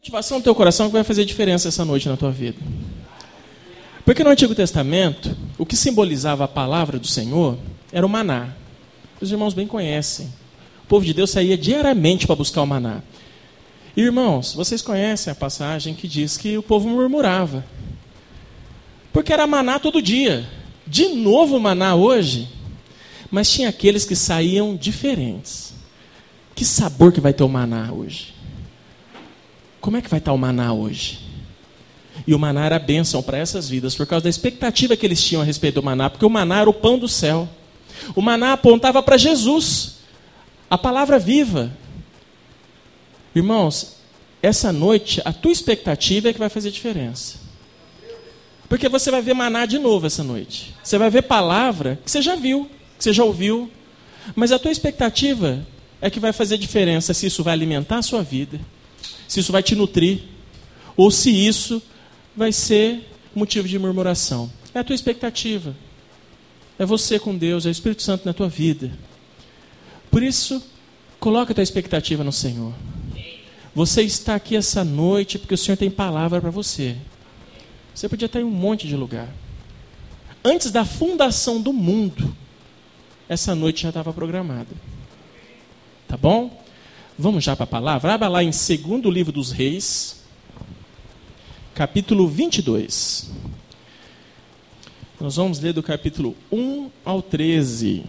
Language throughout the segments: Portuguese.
Motivação do teu coração que vai fazer diferença essa noite na tua vida. Porque no Antigo Testamento, o que simbolizava a palavra do Senhor era o maná. Os irmãos bem conhecem. O povo de Deus saía diariamente para buscar o maná. E, irmãos, vocês conhecem a passagem que diz que o povo murmurava. Porque era maná todo dia. De novo maná hoje. Mas tinha aqueles que saíam diferentes. Que sabor que vai ter o maná hoje? Como é que vai estar o maná hoje? E o maná era bênção para essas vidas, por causa da expectativa que eles tinham a respeito do maná, porque o maná era o pão do céu. O maná apontava para Jesus, a palavra viva. Irmãos, essa noite, a tua expectativa é que vai fazer diferença. Porque você vai ver maná de novo essa noite. Você vai ver palavra que você já viu, que você já ouviu. Mas a tua expectativa é que vai fazer diferença se isso vai alimentar a sua vida, se isso vai te nutrir, ou se isso vai ser motivo de murmuração. É a tua expectativa. É você com Deus, é o Espírito Santo na tua vida. Por isso, coloca a tua expectativa no Senhor. Você está aqui essa noite porque o Senhor tem palavra para você. Você podia estar em um monte de lugar. Antes da fundação do mundo, essa noite já estava programada. Tá bom? Vamos já para a palavra? Abra lá em 2º livro dos Reis, capítulo 22. Nós vamos ler do capítulo 1 ao 13.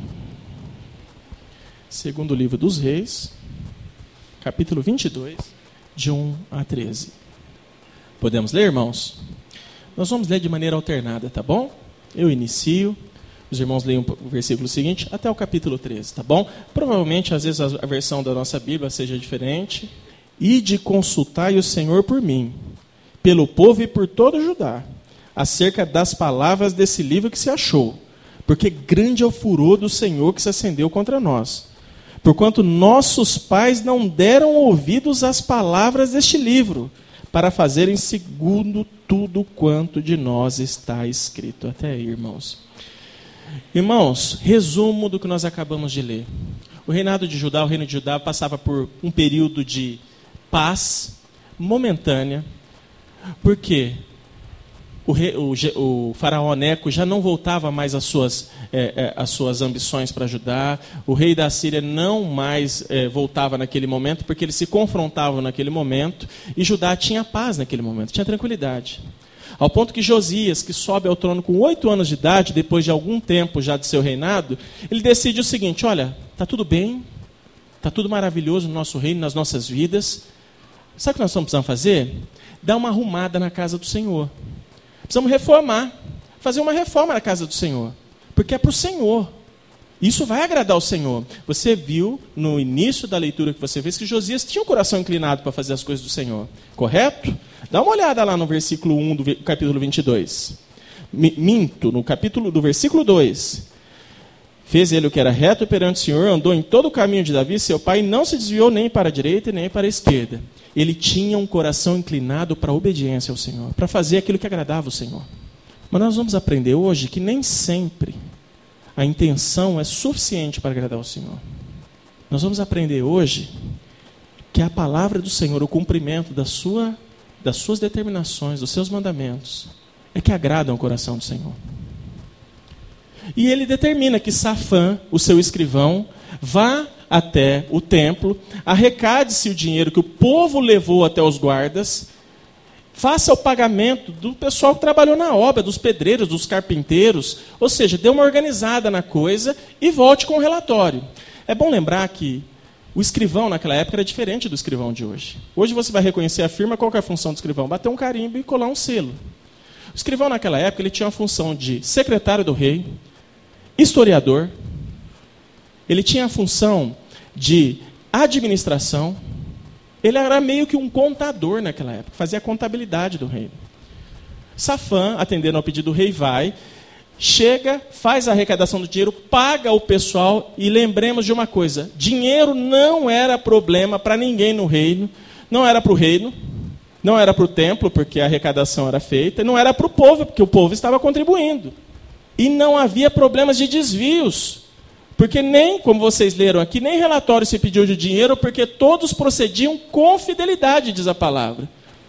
2º livro dos Reis, capítulo 22, de 1 a 13. Podemos ler, irmãos? Nós vamos ler de maneira alternada, tá bom? Eu inicio. Os irmãos leem o versículo seguinte até o capítulo 13, tá bom? Provavelmente, às vezes, a versão da nossa Bíblia seja diferente. Ide consultai o Senhor por mim, pelo povo e por todo Judá, acerca das palavras desse livro que se achou, porque grande é o furor do Senhor que se acendeu contra nós. Porquanto nossos pais não deram ouvidos às palavras deste livro, para fazerem segundo tudo quanto de nós está escrito. Até aí, irmãos. Irmãos, resumo do que nós acabamos de ler. O reinado de Judá, o reino de Judá, passava por um período de paz momentânea, porque o faraó Neco já não voltava mais às suas ambições para Judá, o rei da Síria não mais voltava naquele momento, porque eles se confrontavam naquele momento, e Judá tinha paz naquele momento, tinha tranquilidade. Ao ponto que Josias, que sobe ao trono com 8 anos de idade, depois de algum tempo já de seu reinado, ele decide o seguinte: olha, está tudo bem, está tudo maravilhoso no nosso reino, nas nossas vidas. Sabe o que nós precisamos fazer? Dar uma arrumada na casa do Senhor. Precisamos reformar, fazer uma reforma na casa do Senhor, porque é para o Senhor. Isso vai agradar ao Senhor. Você viu no início da leitura que você fez que Josias tinha o coração inclinado para fazer as coisas do Senhor, correto? Dá uma olhada lá no versículo 1 do capítulo 22. No capítulo do versículo 2. Fez ele o que era reto perante o Senhor, andou em todo o caminho de Davi, seu pai, não se desviou nem para a direita nem para a esquerda. Ele tinha um coração inclinado para a obediência ao Senhor, para fazer aquilo que agradava ao Senhor. Mas nós vamos aprender hoje que nem sempre a intenção é suficiente para agradar ao Senhor. Nós vamos aprender hoje que a palavra do Senhor, o cumprimento das suas determinações, dos seus mandamentos, é que agradam o coração do Senhor. E ele determina que Safã, o seu escrivão, vá até o templo, arrecade-se o dinheiro que o povo levou até os guardas, faça o pagamento do pessoal que trabalhou na obra, dos pedreiros, dos carpinteiros, ou seja, dê uma organizada na coisa e volte com o relatório. É bom lembrar que o escrivão naquela época era diferente do escrivão de hoje. Hoje você vai reconhecer a firma, qual que é a função do escrivão? Bater um carimbo e colar um selo. O escrivão naquela época ele tinha a função de secretário do rei, historiador, ele tinha a função de administração. Ele era meio que um contador naquela época, fazia a contabilidade do reino. Safã, atendendo ao pedido do rei, vai, chega, faz a arrecadação do dinheiro, paga o pessoal, e lembremos de uma coisa: dinheiro não era problema para ninguém no reino, não era para o reino, não era para o templo, porque a arrecadação era feita, não era para o povo, porque o povo estava contribuindo. E não havia problemas de desvios. Porque nem, como vocês leram aqui, nem relatório se pediu de dinheiro, porque todos procediam com fidelidade, diz a palavra.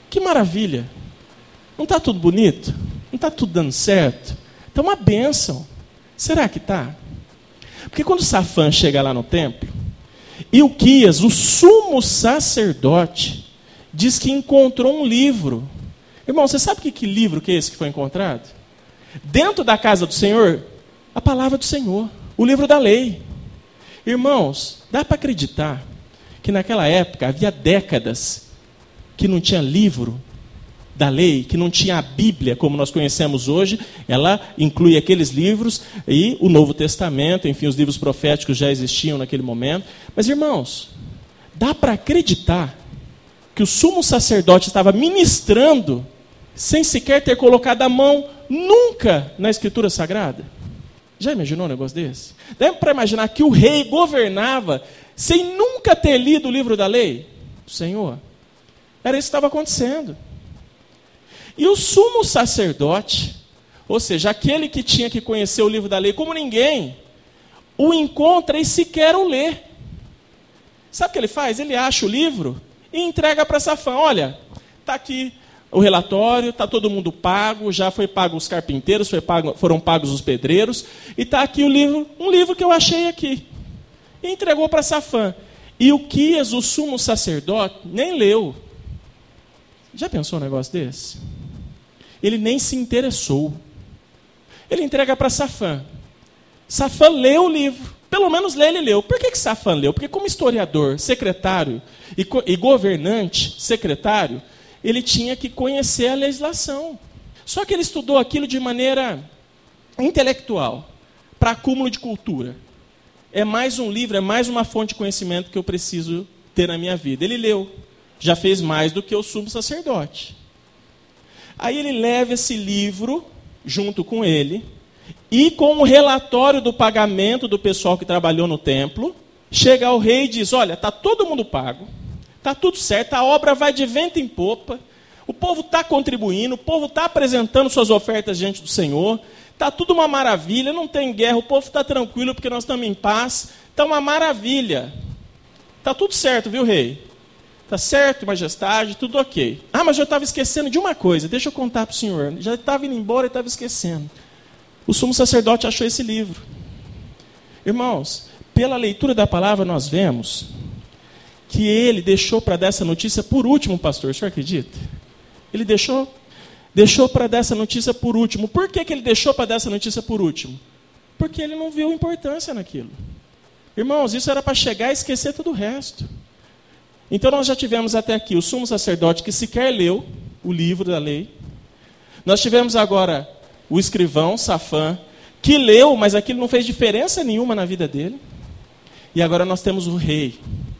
Que maravilha! Não está tudo bonito? Não está tudo dando certo? Está uma bênção. Será que está? Porque quando Safã chega lá no templo, Ilquias, o sumo sacerdote, diz que encontrou um livro. Irmão, você sabe que livro que é esse que foi encontrado? Dentro da casa do Senhor, a palavra do Senhor, o livro da lei. Irmãos, dá para acreditar que naquela época havia décadas que não tinha livro da lei, que não tinha a Bíblia como nós conhecemos hoje. Ela inclui aqueles livros e o Novo Testamento, enfim, os livros proféticos já existiam naquele momento. Mas, irmãos, dá para acreditar que o sumo sacerdote estava ministrando sem sequer ter colocado a mão nunca na Escritura Sagrada? Já imaginou um negócio desse? Dá para imaginar que o rei governava sem nunca ter lido o livro da lei do Senhor? Era isso que estava acontecendo. E o sumo sacerdote, ou seja, aquele que tinha que conhecer o livro da lei como ninguém, o encontra e sequer o lê. Sabe o que ele faz? Ele acha o livro e entrega para Safã. Olha, está aqui o relatório, está todo mundo pago, já foi pago os carpinteiros, foram pagos os pedreiros, e está aqui o livro, um livro que eu achei aqui. E entregou para Safã. E Ilquias, o sumo sacerdote, nem leu. Já pensou um negócio desse? Ele nem se interessou. Ele entrega para Safã. Safã leu o livro. Pelo menos ler ele leu. Por que Safã leu? Porque como historiador, secretário e governante, secretário, ele tinha que conhecer a legislação. Só que ele estudou aquilo de maneira intelectual, para acúmulo de cultura. É mais um livro, é mais uma fonte de conhecimento que eu preciso ter na minha vida. Ele leu. Já fez mais do que o sumo sacerdote. Aí ele leva esse livro junto com ele e com o relatório do pagamento do pessoal que trabalhou no templo, chega ao rei e diz: olha, está todo mundo pago, está tudo certo, a obra vai de vento em popa, o povo está contribuindo, o povo está apresentando suas ofertas diante do Senhor, está tudo uma maravilha, não tem guerra, o povo está tranquilo porque nós estamos em paz, está uma maravilha. Está tudo certo, viu, rei? Está certo, majestade, tudo ok. Ah, mas eu estava esquecendo de uma coisa, deixa eu contar para o senhor. Já estava indo embora e estava esquecendo. O sumo sacerdote achou esse livro. Irmãos, pela leitura da palavra nós vemos que ele deixou para dar essa notícia por último, pastor. O senhor acredita? Ele deixou para dar essa notícia por último. Por que ele deixou para dar essa notícia por último? Porque ele não viu importância naquilo. Irmãos, isso era para chegar e esquecer todo o resto. Então nós já tivemos até aqui o sumo sacerdote que sequer leu o livro da lei. Nós tivemos agora o escrivão, Safã, que leu, mas aquilo não fez diferença nenhuma na vida dele. E agora nós temos o rei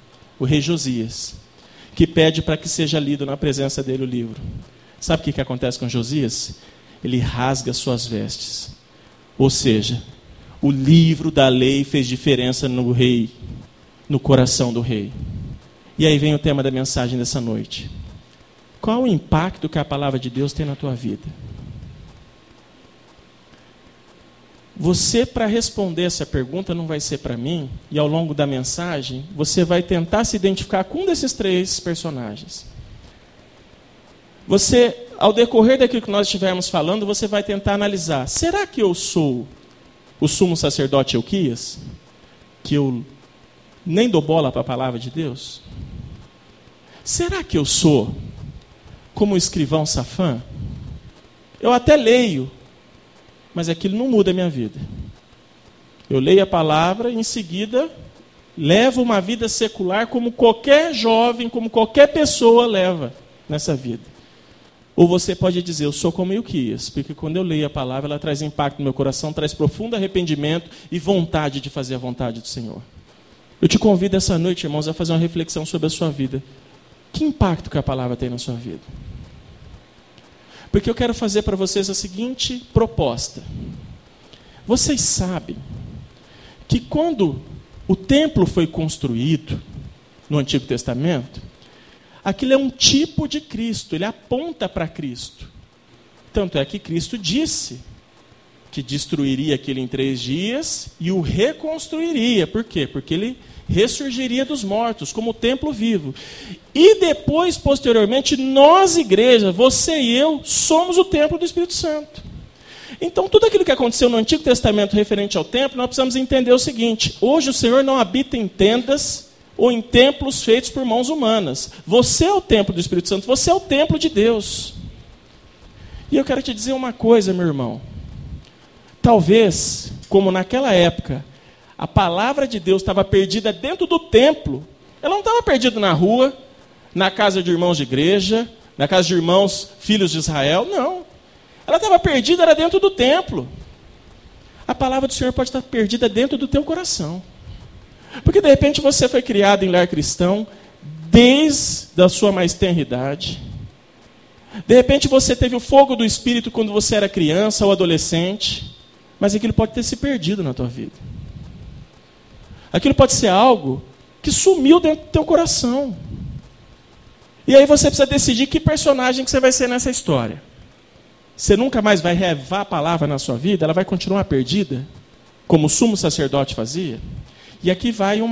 Josias, que pede para que seja lido na presença dele o livro. Sabe o que acontece com Josias? Ele rasga suas vestes. Ou seja, o livro da lei fez diferença no rei, no coração do rei. E aí vem o tema da mensagem dessa noite. Qual o impacto que a palavra de Deus tem na tua vida? Você, para responder essa pergunta, não vai ser para mim, e ao longo da mensagem, você vai tentar se identificar com um desses três personagens. Você, ao decorrer daquilo que nós estivermos falando, você vai tentar analisar. Será que eu sou o sumo sacerdote Ilquias? Que eu nem dou bola para a palavra de Deus? Será que eu sou como o escrivão Safã? Eu até leio, mas aquilo não muda a minha vida. Eu leio a palavra e em seguida levo uma vida secular como qualquer jovem, como qualquer pessoa leva nessa vida. Ou você pode dizer, eu sou como Ilquias, porque quando eu leio a palavra, ela traz impacto no meu coração, traz profundo arrependimento e vontade de fazer a vontade do Senhor. Eu te convido essa noite, irmãos, a fazer uma reflexão sobre a sua vida. Que impacto que a palavra tem na sua vida? Porque eu quero fazer para vocês a seguinte proposta. Vocês sabem que quando o templo foi construído no Antigo Testamento, aquilo é um tipo de Cristo, ele aponta para Cristo. Tanto é que Cristo disse que destruiria aquilo em 3 dias e o reconstruiria. Por quê? Porque ele ressurgiria dos mortos, como templo vivo. E depois, posteriormente, nós, igreja, você e eu, somos o templo do Espírito Santo. Então, tudo aquilo que aconteceu no Antigo Testamento referente ao templo, nós precisamos entender o seguinte: hoje o Senhor não habita em tendas ou em templos feitos por mãos humanas. Você é o templo do Espírito Santo, você é o templo de Deus. E eu quero te dizer uma coisa, meu irmão. Talvez, como naquela época, a palavra de Deus estava perdida dentro do templo, ela não estava perdida na rua, na casa de irmãos de igreja, na casa de irmãos filhos de Israel, não. Ela estava perdida, era dentro do templo. A palavra do Senhor pode estar perdida dentro do teu coração. Porque de repente você foi criado em lar cristão, desde a sua mais tenra idade. De repente você teve o fogo do Espírito quando você era criança ou adolescente, mas aquilo pode ter se perdido na tua vida. Aquilo pode ser algo que sumiu dentro do teu coração. E aí você precisa decidir que personagem que você vai ser nessa história. Você nunca mais vai revar a palavra na sua vida, ela vai continuar perdida, como o sumo sacerdote fazia. E aqui vai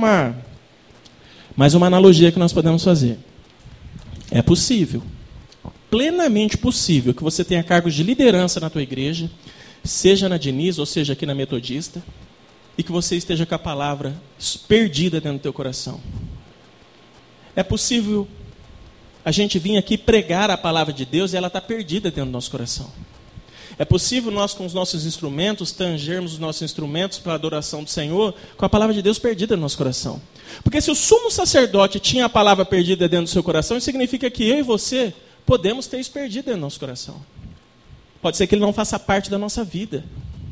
mais uma analogia que nós podemos fazer. É possível, plenamente possível, que você tenha cargos de liderança na tua igreja, seja na Diniz ou seja aqui na Metodista, e que você esteja com a palavra perdida dentro do teu coração. É possível a gente vir aqui pregar a palavra de Deus e ela está perdida dentro do nosso coração. É possível nós, com os nossos instrumentos, tangermos os nossos instrumentos para a adoração do Senhor, com a palavra de Deus perdida no nosso coração. Porque se o sumo sacerdote tinha a palavra perdida dentro do seu coração, isso significa que eu e você podemos ter isso perdido dentro do nosso coração. Pode ser que ele não faça parte da nossa vida.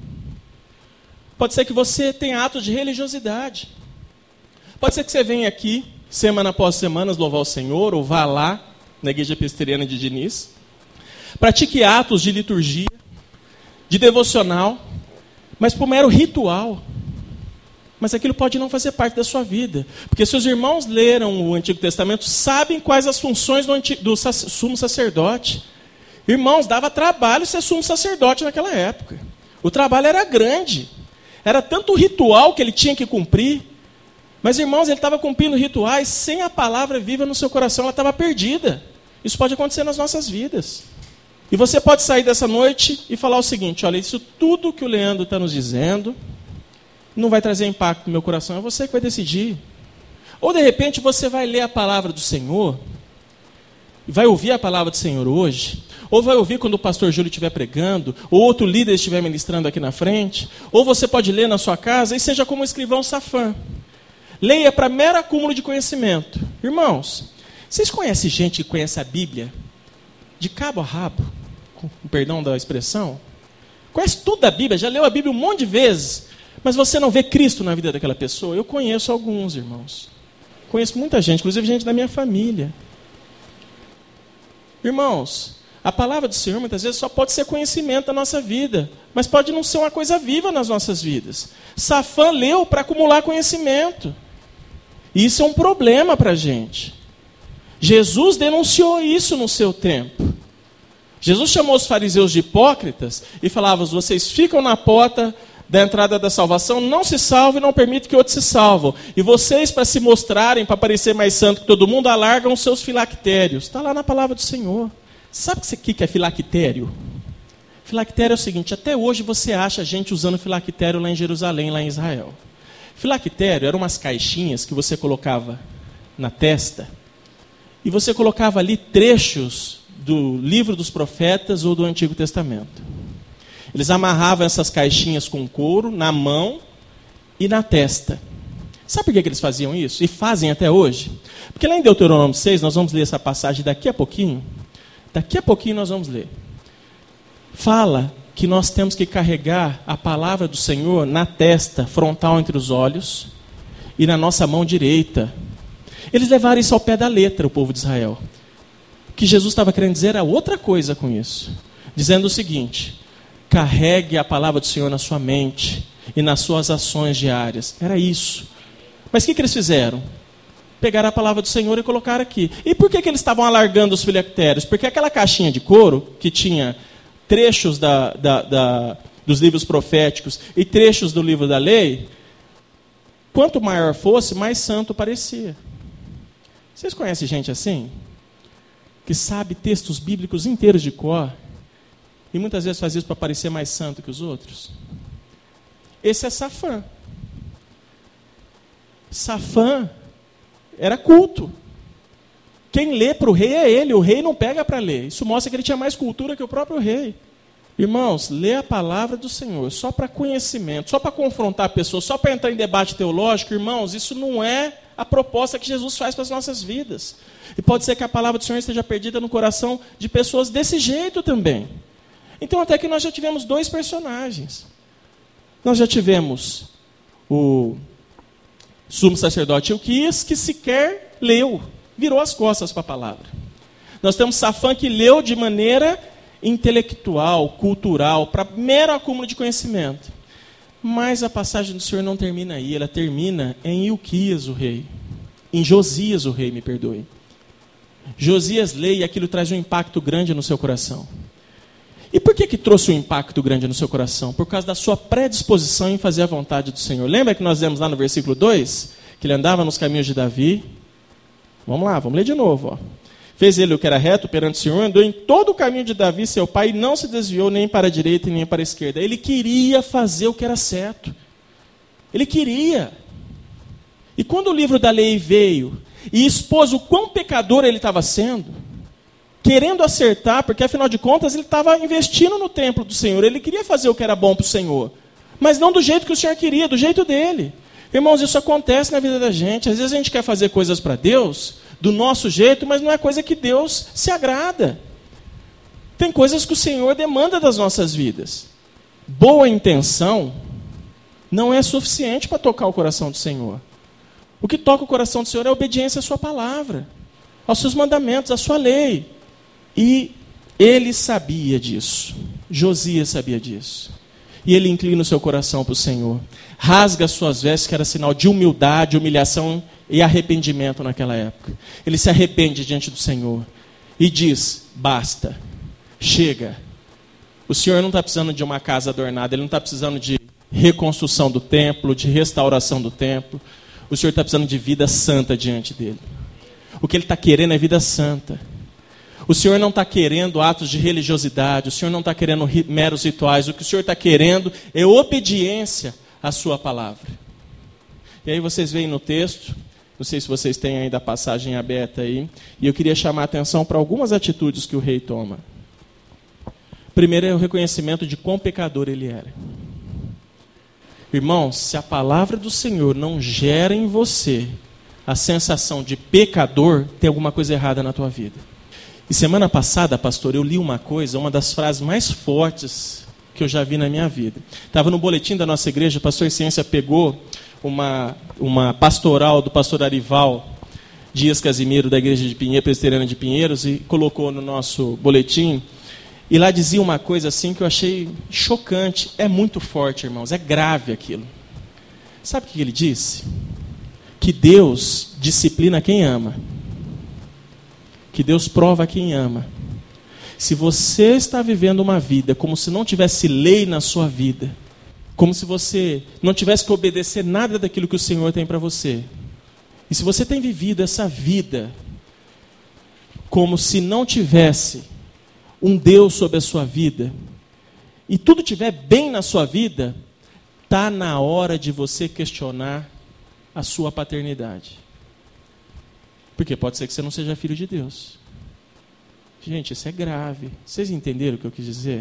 Pode ser que você tenha atos de religiosidade. Pode ser que você venha aqui, semana após semana, louvar o Senhor, ou vá lá, na Igreja Presbiteriana de Diniz, pratique atos de liturgia, de devocional, mas por mero ritual. Mas aquilo pode não fazer parte da sua vida. Porque se os irmãos leram o Antigo Testamento, sabem quais as funções do sumo sacerdote. Irmãos, dava trabalho ser sumo sacerdote naquela época. O trabalho era grande. Era tanto ritual que ele tinha que cumprir. Mas, irmãos, ele estava cumprindo rituais sem a palavra viva no seu coração, ela estava perdida. Isso pode acontecer nas nossas vidas. E você pode sair dessa noite e falar o seguinte: olha, isso tudo que o Leandro está nos dizendo não vai trazer impacto no meu coração, é você que vai decidir. Ou de repente você vai ler a palavra do Senhor, vai ouvir a palavra do Senhor hoje, ou vai ouvir quando o pastor Júlio estiver pregando, ou outro líder estiver ministrando aqui na frente, ou você pode ler na sua casa e seja como o escrivão Safã. Leia para mero acúmulo de conhecimento. Irmãos, vocês conhecem gente que conhece a Bíblia de cabo a rabo, com perdão da expressão? Conhece tudo da Bíblia, já leu a Bíblia um monte de vezes, mas você não vê Cristo na vida daquela pessoa? Eu conheço alguns, irmãos. Conheço muita gente, inclusive gente da minha família. Irmãos, a palavra do Senhor muitas vezes só pode ser conhecimento da nossa vida, mas pode não ser uma coisa viva nas nossas vidas. Safã leu para acumular conhecimento. E isso é um problema para a gente. Jesus denunciou isso no seu tempo. Jesus chamou os fariseus de hipócritas e falava: vocês ficam na porta da entrada da salvação, não se salvam e não permitem que outros se salvam. E vocês, para se mostrarem, para parecer mais santo que todo mundo, alargam os seus filactérios. Está lá na palavra do Senhor. Sabe o que é filactério? Filactério é o seguinte: até hoje você acha gente usando filactério lá em Jerusalém, lá em Israel. Filactério eram umas caixinhas que você colocava na testa e você colocava ali trechos do livro dos profetas ou do Antigo Testamento. Eles amarravam essas caixinhas com couro na mão e na testa. Sabe por que eles faziam isso? E fazem até hoje? Porque lá em Deuteronômio 6, nós vamos ler essa passagem daqui a pouquinho. Daqui a pouquinho nós vamos ler. Fala que nós temos que carregar a palavra do Senhor na testa, frontal entre os olhos, e na nossa mão direita. Eles levaram isso ao pé da letra, o povo de Israel. O que Jesus estava querendo dizer era outra coisa com isso. Dizendo o seguinte: carregue a palavra do Senhor na sua mente e nas suas ações diárias. Era isso. Mas o que eles fizeram? Pegaram a palavra do Senhor e colocaram aqui. E por que eles estavam alargando os filactérios? Porque aquela caixinha de couro, que tinha trechos dos livros proféticos e trechos do livro da lei, quanto maior fosse, mais santo parecia. Vocês conhecem gente assim? Que sabe textos bíblicos inteiros de cor e muitas vezes faz isso para parecer mais santo que os outros? Esse é Safã. Safã era culto. Quem lê para o rei é ele, o rei não pega para ler. Isso mostra que ele tinha mais cultura que o próprio rei. Irmãos, lê a palavra do Senhor só para conhecimento, só para confrontar a pessoa, só para entrar em debate teológico. Irmãos, isso não é a proposta que Jesus faz para as nossas vidas. E pode ser que a palavra do Senhor esteja perdida no coração de pessoas desse jeito também. Então até que nós já tivemos 2 personagens. Nós já tivemos o sumo sacerdote Ilquias, que sequer leu, virou as costas para a palavra. Nós temos Safã, que leu de maneira intelectual, cultural, para mero acúmulo de conhecimento. Mas a passagem do Senhor não termina aí, ela termina em Ilquias, o rei. Em Josias, o rei, me perdoe. Josias lê e aquilo traz um impacto grande no seu coração. E por que trouxe um impacto grande no seu coração? Por causa da sua predisposição em fazer a vontade do Senhor. Lembra que nós lemos lá no versículo 2? Que ele andava nos caminhos de Davi. Vamos lá, vamos ler de novo. Ó. Fez ele o que era reto perante o Senhor, andou em todo o caminho de Davi, seu pai, e não se desviou nem para a direita nem para a esquerda. Ele queria fazer o que era certo. Ele queria. E quando o livro da lei veio e expôs o quão pecador ele estava sendo, querendo acertar, porque afinal de contas ele estava investindo no templo do Senhor, ele queria fazer o que era bom para o Senhor, mas não do jeito que o Senhor queria, do jeito dele. Irmãos, isso acontece na vida da gente. Às vezes a gente quer fazer coisas para Deus do nosso jeito, mas não é coisa que Deus se agrada. Tem coisas que o Senhor demanda das nossas vidas. Boa intenção não é suficiente para tocar o coração do Senhor. O que toca o coração do Senhor é a obediência à sua palavra, aos seus mandamentos, à sua lei. E ele sabia disso. Josias sabia disso. E ele inclina o seu coração para o Senhor. Rasga as suas vestes, que era sinal de humildade, humilhação e arrependimento naquela época. Ele se arrepende diante do Senhor. E diz, basta, chega. O Senhor não está precisando de uma casa adornada. Ele não está precisando de reconstrução do templo, de restauração do templo. O Senhor está precisando de vida santa diante dele. O que ele está querendo é vida santa. O Senhor não está querendo atos de religiosidade, o Senhor não está querendo meros rituais, o que o Senhor está querendo é obediência à sua palavra. E aí vocês veem no texto, não sei se vocês têm ainda a passagem aberta aí, e eu queria chamar a atenção para algumas atitudes que o rei toma. Primeiro é o reconhecimento de quão pecador ele era. Irmãos, se a palavra do Senhor não gera em você a sensação de pecador, tem alguma coisa errada na tua vida. E semana passada, pastor, eu li uma coisa, uma das frases mais fortes que eu já vi na minha vida. Estava no boletim da nossa igreja, o pastor Ciência pegou uma pastoral do pastor Arival Dias Casimiro, da igreja de Pinheiros, presbiteriana de Pinheiros, e colocou no nosso boletim. E lá dizia uma coisa assim que eu achei chocante. É muito forte, irmãos, é grave aquilo. Sabe o que ele disse? Que Deus disciplina quem ama. Que Deus prova quem ama. Se você está vivendo uma vida como se não tivesse lei na sua vida, como se você não tivesse que obedecer nada daquilo que o Senhor tem para você, e se você tem vivido essa vida como se não tivesse um Deus sobre a sua vida, e tudo estiver bem na sua vida, está na hora de você questionar a sua paternidade. Porque pode ser que você não seja filho de Deus. Gente, isso é grave. Vocês entenderam o que eu quis dizer?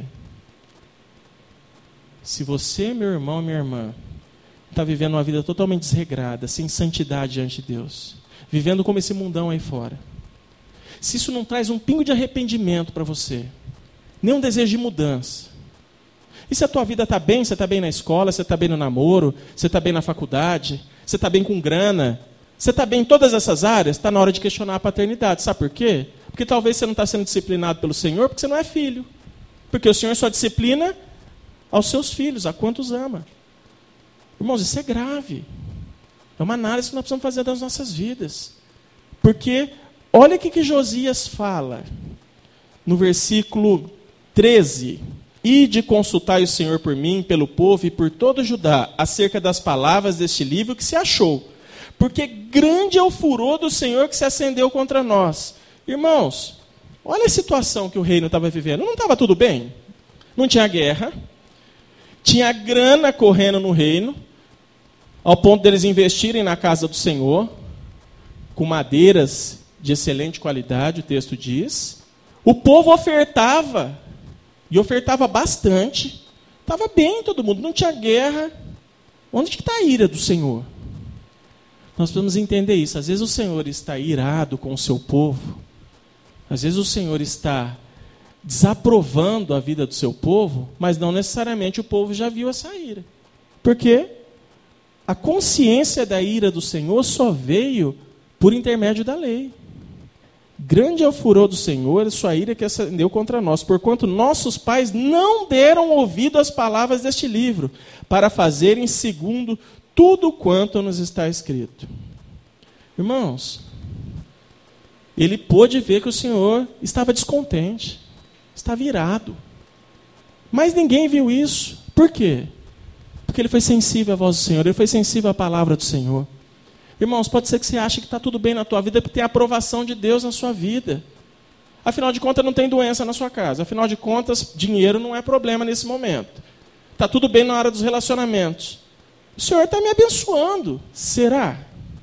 Se você, meu irmão, minha irmã, está vivendo uma vida totalmente desregrada, sem santidade diante de Deus, vivendo como esse mundão aí fora, se isso não traz um pingo de arrependimento para você, nem um desejo de mudança, e se a tua vida está bem, você está bem na escola, você está bem no namoro, você está bem na faculdade, você está bem com grana, você está bem em todas essas áreas, está na hora de questionar a paternidade. Sabe por quê? Porque talvez você não está sendo disciplinado pelo Senhor, porque você não é filho. Porque o Senhor só disciplina aos seus filhos, a quantos ama. Irmãos, isso é grave. É uma análise que nós precisamos fazer das nossas vidas. Porque, olha o que Josias fala no versículo 13. Ide consultai o Senhor por mim, pelo povo e por todo Judá, acerca das palavras deste livro que se achou. Porque grande é o furor do Senhor que se acendeu contra nós. Irmãos, olha a situação que o reino estava vivendo. Não estava tudo bem? Não tinha guerra. Tinha grana correndo no reino, ao ponto deles investirem na casa do Senhor, com madeiras de excelente qualidade, o texto diz. O povo ofertava, e ofertava bastante. Estava bem todo mundo, não tinha guerra. Onde que está a ira do Senhor? Nós precisamos entender isso. Às vezes o Senhor está irado com o seu povo. Às vezes o Senhor está desaprovando a vida do seu povo, mas não necessariamente o povo já viu essa ira. Porque a consciência da ira do Senhor só veio por intermédio da lei. Grande é o furor do Senhor, e sua ira que acendeu contra nós, porquanto nossos pais não deram ouvido às palavras deste livro, para fazerem segundo tudo quanto nos está escrito. Irmãos, ele pôde ver que o Senhor estava descontente, estava irado. Mas ninguém viu isso. Por quê? Porque ele foi sensível à voz do Senhor, ele foi sensível à palavra do Senhor. Irmãos, pode ser que você ache que está tudo bem na tua vida, porque tem a aprovação de Deus na sua vida. Afinal de contas, não tem doença na sua casa. Afinal de contas, dinheiro não é problema nesse momento. Está tudo bem na hora dos relacionamentos. O Senhor está me abençoando. Será?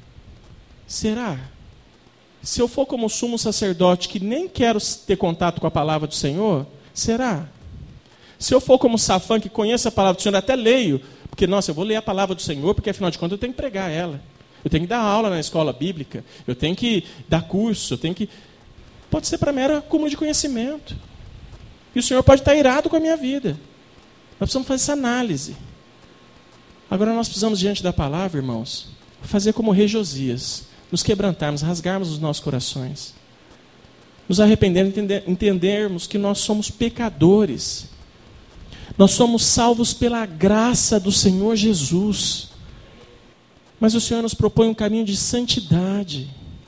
Será? Se eu for como sumo sacerdote, que nem quero ter contato com a palavra do Senhor, será? Se eu for como Safã, que conheço a palavra do Senhor, até leio, porque, nossa, eu vou ler a palavra do Senhor, porque afinal de contas eu tenho que pregar ela. Eu tenho que dar aula na escola bíblica, eu tenho que dar curso, eu tenho que... Pode ser para mero acúmulo de conhecimento. E o Senhor pode estar irado com a minha vida. Nós precisamos fazer essa análise. Agora nós precisamos, diante da palavra, irmãos, fazer como o rei Josias, nos quebrantarmos, rasgarmos os nossos corações, nos arrependermos, entendermos que nós somos pecadores. Nós somos salvos pela graça do Senhor Jesus. Mas o Senhor nos propõe um caminho de santidade.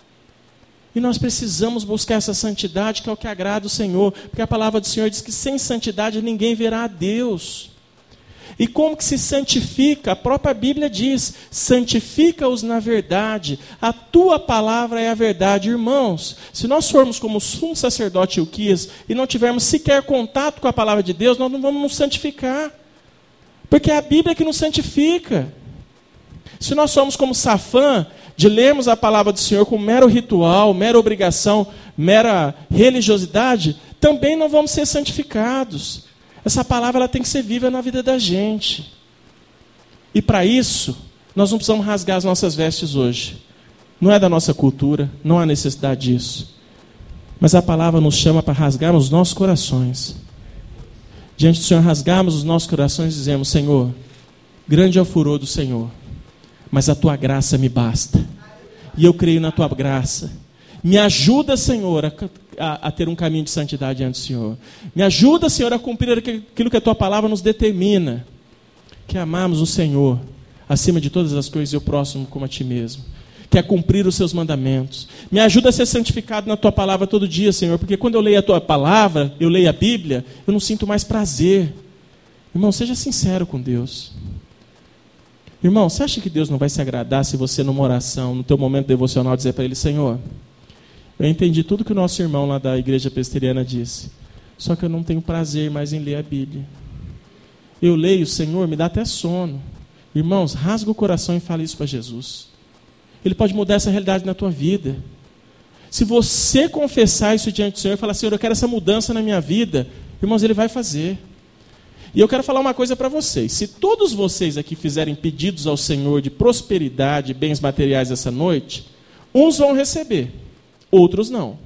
E nós precisamos buscar essa santidade, que é o que agrada o Senhor. Porque a palavra do Senhor diz que sem santidade ninguém verá a Deus. E como que se santifica? A própria Bíblia diz, santifica-os na verdade. A tua palavra é a verdade. Irmãos, se nós formos como o sumo sacerdote Ilquias e não tivermos sequer contato com a palavra de Deus, nós não vamos nos santificar. Porque é a Bíblia que nos santifica. Se nós somos como Safã, de lermos a palavra do Senhor com mero ritual, mera obrigação, mera religiosidade, também não vamos ser santificados. Essa palavra ela tem que ser viva na vida da gente. E para isso, nós não precisamos rasgar as nossas vestes hoje. Não é da nossa cultura, não há necessidade disso. Mas a palavra nos chama para rasgarmos os nossos corações. Diante do Senhor, rasgarmos os nossos corações e dizemos, Senhor, grande é o furor do Senhor, mas a tua graça me basta. E eu creio na tua graça. Me ajuda, Senhor, a ter um caminho de santidade diante do Senhor. Me ajuda, Senhor, a cumprir aquilo que a tua palavra nos determina. Que amamos o Senhor acima de todas as coisas e o próximo como a ti mesmo. Que é cumprir os seus mandamentos. Me ajuda a ser santificado na tua palavra todo dia, Senhor. Porque quando eu leio a tua palavra, eu leio a Bíblia, eu não sinto mais prazer. Irmão, seja sincero com Deus. Irmão, você acha que Deus não vai se agradar se você, numa oração, no teu momento devocional, dizer para Ele, Senhor, eu entendi tudo que o nosso irmão lá da igreja presbiteriana disse, só que eu não tenho prazer mais em ler a Bíblia. Eu leio, Senhor, me dá até sono. Irmãos, rasga o coração e fala isso para Jesus. Ele pode mudar essa realidade na tua vida. Se você confessar isso diante do Senhor e falar, Senhor, eu quero essa mudança na minha vida, irmãos, Ele vai fazer. E eu quero falar uma coisa para vocês. Se todos vocês aqui fizerem pedidos ao Senhor de prosperidade, bens materiais essa noite, uns vão receber, outros não.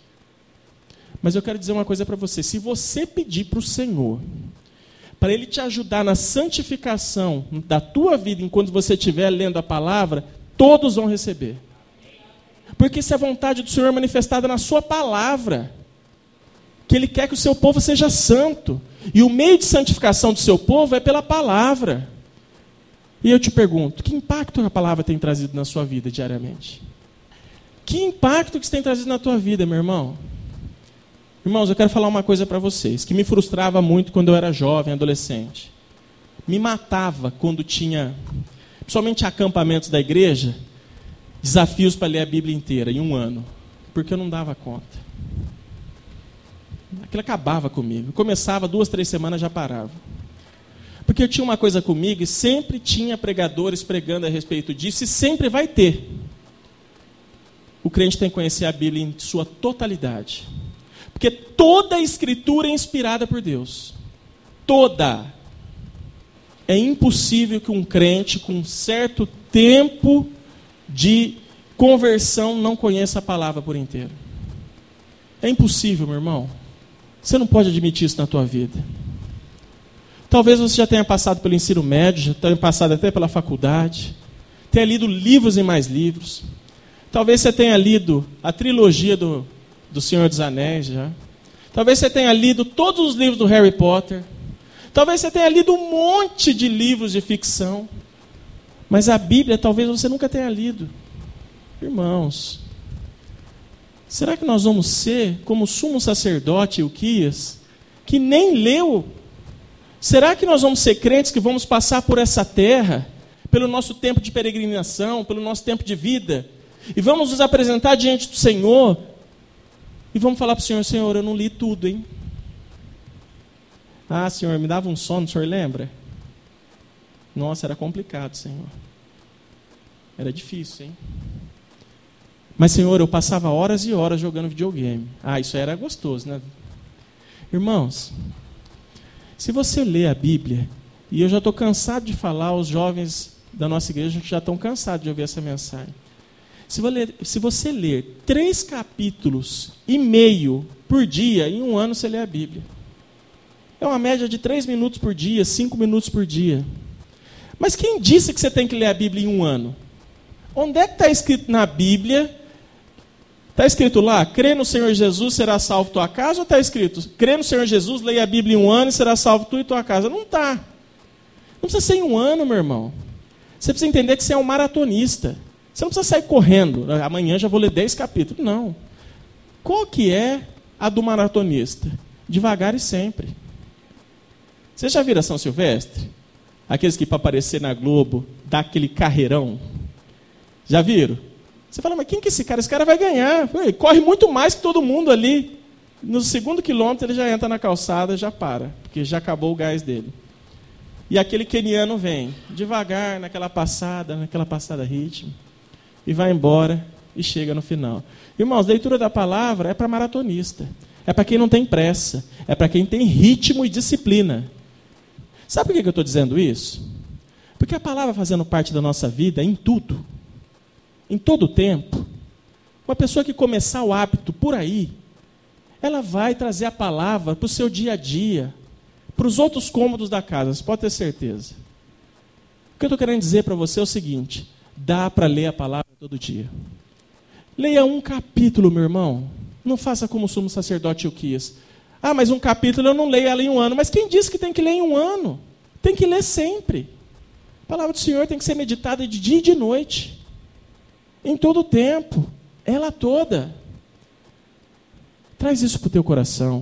Mas eu quero dizer uma coisa para você. Se você pedir para o Senhor, para Ele te ajudar na santificação da tua vida, enquanto você estiver lendo a palavra, todos vão receber. Porque isso é a vontade do Senhor manifestada na sua palavra. Que Ele quer que o seu povo seja santo. E o meio de santificação do seu povo é pela palavra. E eu te pergunto, que impacto a palavra tem trazido na sua vida diariamente? Que impacto que isso tem trazido na tua vida, meu irmão? Irmãos, eu quero falar uma coisa para vocês, que me frustrava muito quando eu era jovem, adolescente. Me matava quando tinha, principalmente acampamentos da igreja, desafios para ler a Bíblia inteira em um ano, porque eu não dava conta. Aquilo acabava comigo. Eu começava 2, 3 semanas, já parava. Porque eu tinha uma coisa comigo e sempre tinha pregadores pregando a respeito disso, e sempre vai ter. O crente tem que conhecer a Bíblia em sua totalidade. Porque toda a Escritura é inspirada por Deus. Toda. É impossível que um crente com um certo tempo de conversão não conheça a palavra por inteiro. É impossível, meu irmão. Você não pode admitir isso na tua vida. Talvez você já tenha passado pelo ensino médio, já tenha passado até pela faculdade, tenha lido livros e mais livros. Talvez você tenha lido a trilogia do Senhor dos Anéis já. Talvez você tenha lido todos os livros do Harry Potter. Talvez você tenha lido um monte de livros de ficção. Mas a Bíblia talvez você nunca tenha lido. Irmãos, será que nós vamos ser como o sumo sacerdote Ilquias, que nem leu? Será que nós vamos ser crentes que vamos passar por essa terra, pelo nosso tempo de peregrinação, pelo nosso tempo de vida, e vamos nos apresentar diante do Senhor, e vamos falar para o Senhor: Senhor, eu não li tudo, hein? Ah, Senhor, me dava um sono, o Senhor lembra? Nossa, era complicado, Senhor. Era difícil, hein? Mas, Senhor, eu passava horas e horas jogando videogame. Ah, isso era gostoso, né? Irmãos, se você lê a Bíblia, e eu já estou cansado de falar, os jovens da nossa igreja já estão cansados de ouvir essa mensagem. Se você ler 3 capítulos e meio por dia, em um ano você lê a Bíblia. É uma média de 3 minutos por dia, 5 minutos por dia. Mas quem disse que você tem que ler a Bíblia em um ano? Onde é que está escrito na Bíblia? Está escrito lá: crê no Senhor Jesus, será salvo tua casa? Ou está escrito: crê no Senhor Jesus, leia a Bíblia em um ano e será salvo tu e tua casa? Não está. Não precisa ser em um ano, meu irmão. Você precisa entender que você é um maratonista. Você não precisa sair correndo. Amanhã já vou ler 10 capítulos. Não. Qual que é a do maratonista? Devagar e sempre. Vocês já viram a São Silvestre? Aqueles que para aparecer na Globo dá aquele carreirão. Já viram? Você fala: mas quem que é esse cara? Esse cara vai ganhar. Ele corre muito mais que todo mundo ali. No 2º quilômetro ele já entra na calçada, já para, porque já acabou o gás dele. E aquele queniano vem devagar, naquela passada ritmo, e vai embora e chega no final. Irmãos, leitura da palavra é para maratonista. É para quem não tem pressa. É para quem tem ritmo e disciplina. Sabe por que eu estou dizendo isso? Porque a palavra fazendo parte da nossa vida em tudo, em todo o tempo. Uma pessoa que começar o hábito por aí, ela vai trazer a palavra para o seu dia a dia, para os outros cômodos da casa, você pode ter certeza. O que eu estou querendo dizer para você é o seguinte: dá para ler a palavra todo dia. Leia um capítulo, meu irmão. Não faça como o sumo sacerdote Ilquias. Ah, mas um capítulo eu não leio ela em um ano. Mas quem disse que tem que ler em um ano? Tem que ler sempre. A palavra do Senhor tem que ser meditada de dia e de noite. Em todo o tempo. Ela toda. Traz isso para o teu coração.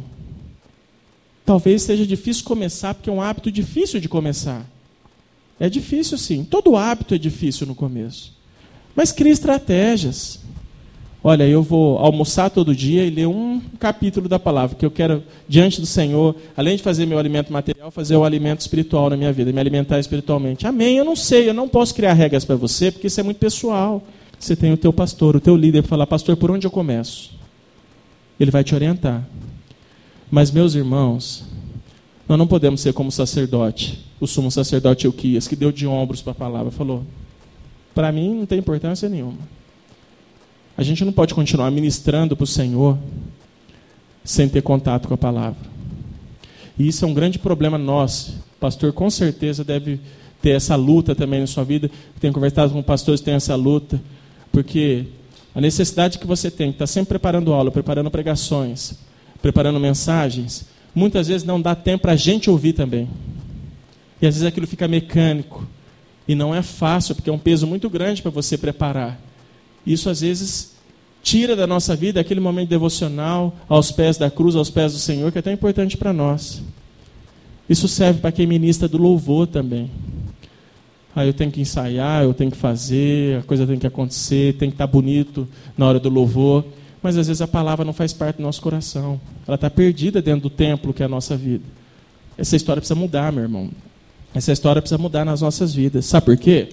Talvez seja difícil começar, porque é um hábito difícil de começar. É difícil sim. Todo hábito é difícil no começo. Mas crie estratégias. Olha, eu vou almoçar todo dia e ler um capítulo da palavra, que eu quero, diante do Senhor, além de fazer meu alimento material, fazer o alimento espiritual na minha vida, me alimentar espiritualmente. Amém? Eu não sei, eu não posso criar regras para você, porque isso é muito pessoal. Você tem o teu pastor, o teu líder, para falar: pastor, por onde eu começo? Ele vai te orientar. Mas, meus irmãos, nós não podemos ser como o sacerdote, o sumo sacerdote Ilquias, que deu de ombros para a palavra, falou: para mim não tem importância nenhuma. A gente não pode continuar ministrando para o Senhor sem ter contato com a palavra. E isso é um grande problema nosso. O pastor com certeza deve ter essa luta também na sua vida. Tenho conversado com pastores que têm essa luta, porque a necessidade que você tem, que está sempre preparando aula, preparando pregações, preparando mensagens, muitas vezes não dá tempo para a gente ouvir também. E às vezes aquilo fica mecânico. E não é fácil, porque é um peso muito grande para você preparar. Isso às vezes tira da nossa vida aquele momento devocional aos pés da cruz, aos pés do Senhor, que é tão importante para nós. Isso serve para quem ministra do louvor também. Eu tenho que ensaiar, eu tenho que fazer, a coisa tem que acontecer, tem que estar bonito na hora do louvor. Mas às vezes a palavra não faz parte do nosso coração. Ela está perdida dentro do templo que é a nossa vida. Essa história precisa mudar, meu irmão. Essa história precisa mudar nas nossas vidas. Sabe por quê?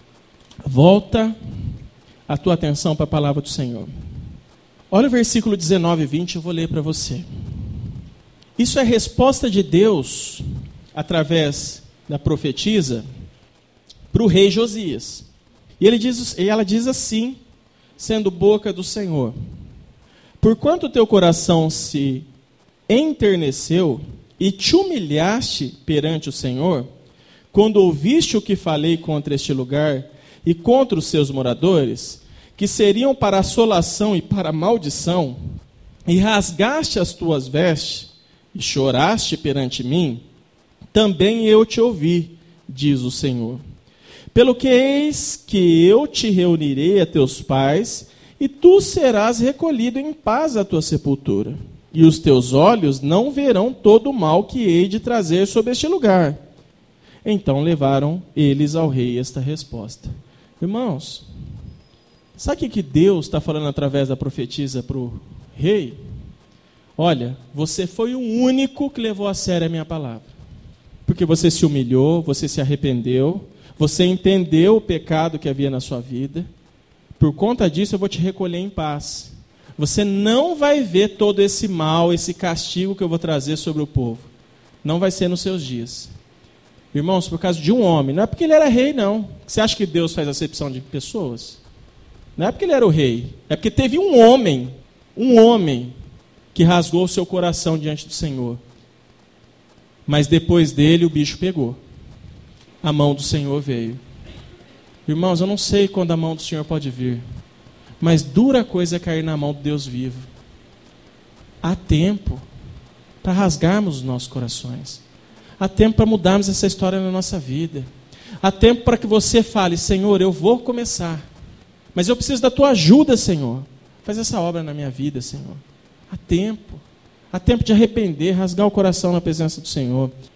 Volta a tua atenção para a palavra do Senhor. Olha o versículo 19 e 20, eu vou ler para você. Isso é a resposta de Deus, através da profetisa, para o rei Josias. E ela diz assim, sendo boca do Senhor: porquanto teu coração se enterneceu e te humilhaste perante o Senhor, quando ouviste o que falei contra este lugar e contra os seus moradores, que seriam para assolação e para maldição, e rasgaste as tuas vestes e choraste perante mim, também eu te ouvi, diz o Senhor. Pelo que eis que eu te reunirei a teus pais, e tu serás recolhido em paz à tua sepultura. E os teus olhos não verão todo o mal que hei de trazer sobre este lugar. Então levaram eles ao rei esta resposta. Irmãos, sabe o que Deus está falando através da profetisa para o rei? Olha, você foi o único que levou a sério a minha palavra. Porque você se humilhou, você se arrependeu, você entendeu o pecado que havia na sua vida. Por conta disso eu vou te recolher em paz. Você não vai ver todo esse mal, esse castigo que eu vou trazer sobre o povo. Não vai ser nos seus dias. Irmãos, por causa de um homem, não é porque ele era rei, não. Você acha que Deus faz acepção de pessoas? Não é porque ele era o rei. É porque teve um homem, que rasgou o seu coração diante do Senhor. Mas depois dele o bicho pegou. A mão do Senhor veio. Irmãos, eu não sei quando a mão do Senhor pode vir, mas dura coisa é cair na mão de Deus vivo. Há tempo para rasgarmos os nossos corações. Há tempo para mudarmos essa história na nossa vida. Há tempo para que você fale: Senhor, eu vou começar, mas eu preciso da tua ajuda, Senhor. Faz essa obra na minha vida, Senhor. Há tempo de arrepender, rasgar o coração na presença do Senhor.